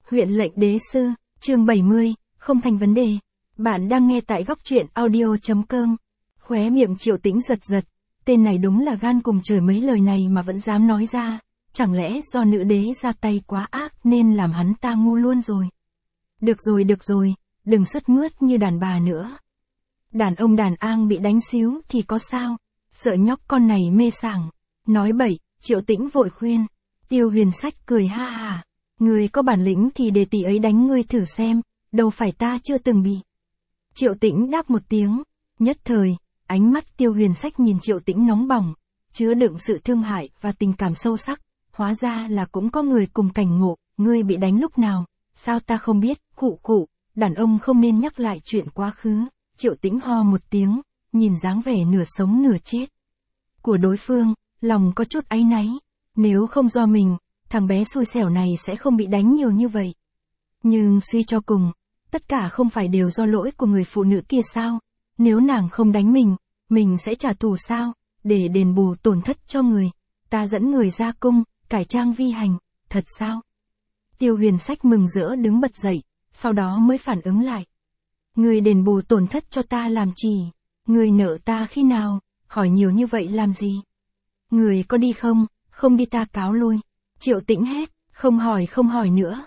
Huyện lệnh đế sư, chương 70, không thành vấn đề. Bạn đang nghe tại góc truyện audio.com. Khóe miệng Triệu Tĩnh giật giật, tên này đúng là gan cùng trời, mấy lời này mà vẫn dám nói ra, chẳng lẽ do nữ đế ra tay quá ác nên làm hắn ta ngu luôn rồi. Được rồi, đừng sứt mướt như đàn bà nữa. Đàn ông đàn ang bị đánh xíu thì có sao, sợ nhóc con này mê sảng. Nói bậy, Triệu Tĩnh vội khuyên. Tiêu Huyền Sách cười ha hà. Người có bản lĩnh thì để tỷ ấy đánh ngươi thử xem, đâu phải ta chưa từng bị. Triệu Tĩnh đáp một tiếng, nhất thời, ánh mắt Tiêu Huyền Sách nhìn Triệu Tĩnh nóng bỏng, chứa đựng sự thương hại và tình cảm sâu sắc, hóa ra là cũng có người cùng cảnh ngộ, ngươi bị đánh lúc nào, sao ta không biết, khụ, đàn ông không nên nhắc lại chuyện quá khứ. Triệu Tĩnh ho một tiếng, nhìn dáng vẻ nửa sống nửa chết của đối phương, lòng có chút áy náy, nếu không do mình, thằng bé xui xẻo này sẽ không bị đánh nhiều như vậy. Nhưng suy cho cùng, tất cả không phải đều do lỗi của người phụ nữ kia sao? Nếu nàng không đánh mình sẽ trả thù sao? Để đền bù tổn thất cho người, ta dẫn người ra cung, cải trang vi hành, thật sao? Tiêu Huyền Sách mừng rỡ đứng bật dậy, sau đó mới phản ứng lại. Người đền bù tổn thất cho ta làm chi? Người nợ ta khi nào? Hỏi nhiều như vậy làm gì? Người có đi không? Không đi ta cáo lui. Triệu Tĩnh hét, không hỏi nữa.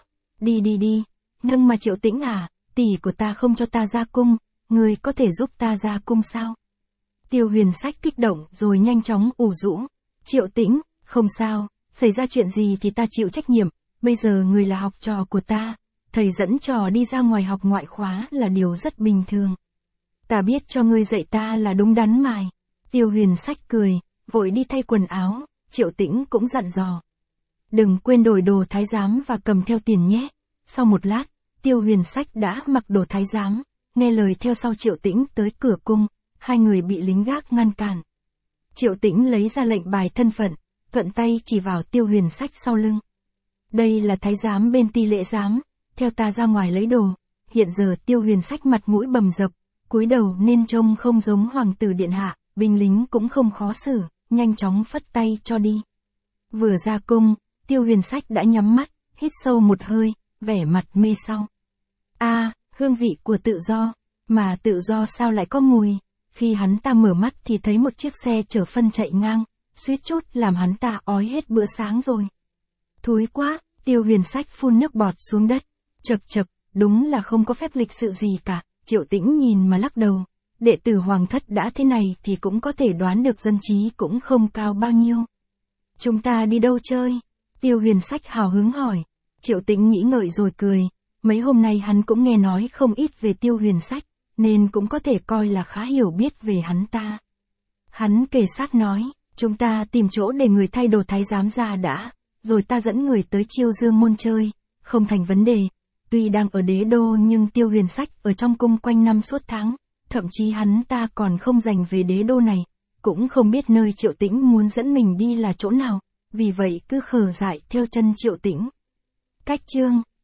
Đi. Nhưng mà Triệu Tĩnh à, tỷ của ta không cho ta ra cung, người có thể giúp ta ra cung sao? Tiêu Huyền Sách kích động rồi nhanh chóng ủ rũ. Triệu Tĩnh, không sao, xảy ra chuyện gì thì ta chịu trách nhiệm, bây giờ người là học trò của ta, thầy dẫn trò đi ra ngoài học ngoại khóa là điều rất bình thường. Ta biết cho ngươi dạy ta là đúng đắn mài. Tiêu Huyền Sách cười, vội đi thay quần áo, Triệu Tĩnh cũng dặn dò. Đừng quên đổi đồ thái giám và cầm theo tiền nhé. Sau một lát, Tiêu Huyền Sách đã mặc đồ thái giám, nghe lời theo sau Triệu Tĩnh tới cửa cung, hai người bị lính gác ngăn cản. Triệu Tĩnh lấy ra lệnh bài thân phận, thuận tay chỉ vào Tiêu Huyền Sách sau lưng. Đây là thái giám bên Ti Lễ giám, theo ta ra ngoài lấy đồ. Hiện giờ Tiêu Huyền Sách mặt mũi bầm dập, cúi đầu nên trông không giống hoàng tử điện hạ, binh lính cũng không khó xử, nhanh chóng phất tay cho đi. Vừa ra cung, Tiêu Huyền Sách đã nhắm mắt, hít sâu một hơi, vẻ mặt mê sau. Hương vị của tự do, mà tự do sao lại có mùi? Khi hắn ta mở mắt thì thấy một chiếc xe chở phân chạy ngang, suýt chút làm hắn ta ói hết bữa sáng rồi. Thúi quá, Tiêu Huyền Sách phun nước bọt xuống đất. Chậc, đúng là không có phép lịch sự gì cả. Triệu Tĩnh nhìn mà lắc đầu. Đệ tử hoàng thất đã thế này thì cũng có thể đoán được dân trí cũng không cao bao nhiêu. Chúng ta đi đâu chơi? Tiêu Huyền Sách hào hứng hỏi. Triệu Tĩnh nghĩ ngợi rồi cười. Mấy hôm nay hắn cũng nghe nói không ít về Tiêu Huyền Sách, nên cũng có thể coi là khá hiểu biết về hắn ta. Hắn kề sát nói, chúng ta tìm chỗ để người thay đồ thái giám ra đã, rồi ta dẫn người tới Chiêu Dương môn chơi, không thành vấn đề. Tuy đang ở đế đô nhưng Tiêu Huyền Sách ở trong cung quanh năm suốt tháng, thậm chí hắn ta còn không dành về đế đô này, cũng không biết nơi Triệu Tĩnh muốn dẫn mình đi là chỗ nào, vì vậy cứ khờ dại theo chân Triệu Tĩnh. Cách chương